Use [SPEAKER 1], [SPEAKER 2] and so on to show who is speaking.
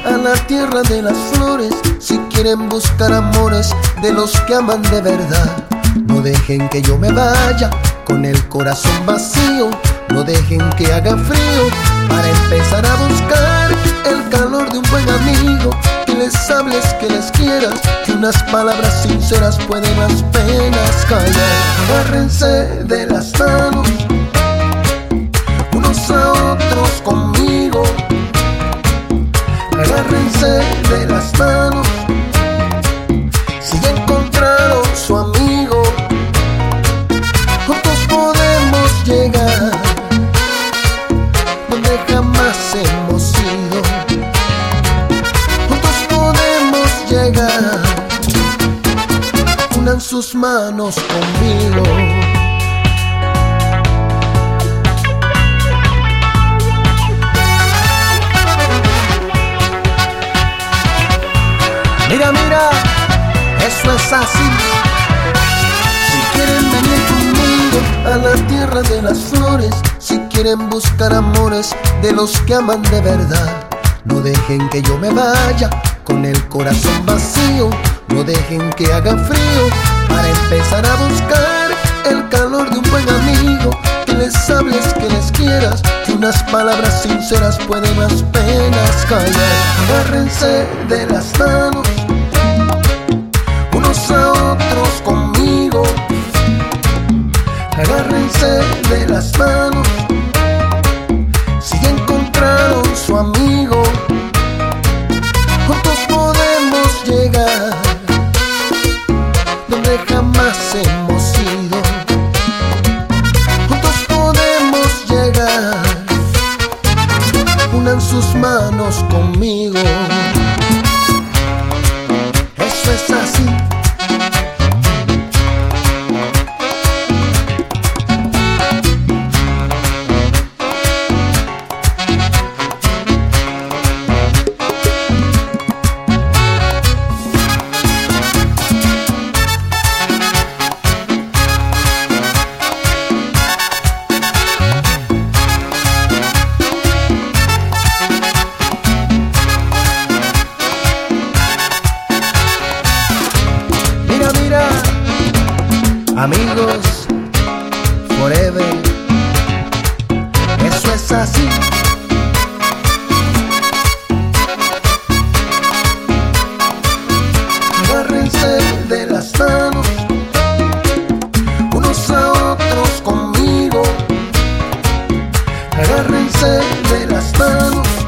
[SPEAKER 1] a la tierra de las flores. Si quieren buscar amores de los que aman de verdad, no dejen que yo me vaya con el corazón vacío. No dejen que haga frío para empezar a buscar el calor de un buen amigo. Que les hables, que les quieras, que unas palabras sinceras pueden las penas callar. Agárrense de las manos unos a otros conmigo. Agárrense de las manos si ya encontraron su amigo. Juntos podemos llegar donde jamás hemos ido. Juntos podemos llegar. Unan sus manos conmigo. Mira, mira, eso es así. Si quieren venir conmigo a la tierra de las flores, si quieren buscar amores de los que aman de verdad, no dejen que yo me vaya con el corazón vacío. No dejen que haga frío para empezar a buscar el calor de un buen amigo. Que les hables, que les quieras, que unas palabras sinceras pueden las penas callar. Agárrense de las manos unos a otros conmigo. Agárrense de las manos si ya encontraron su amigo. Juntos podemos llegar donde jamás hemos ido. Juntos podemos llegar. Unan sus manos conmigo. Eso es así. Amigos, forever, eso es así. Agárrense de las manos unos a otros conmigo. Agárrense de las manos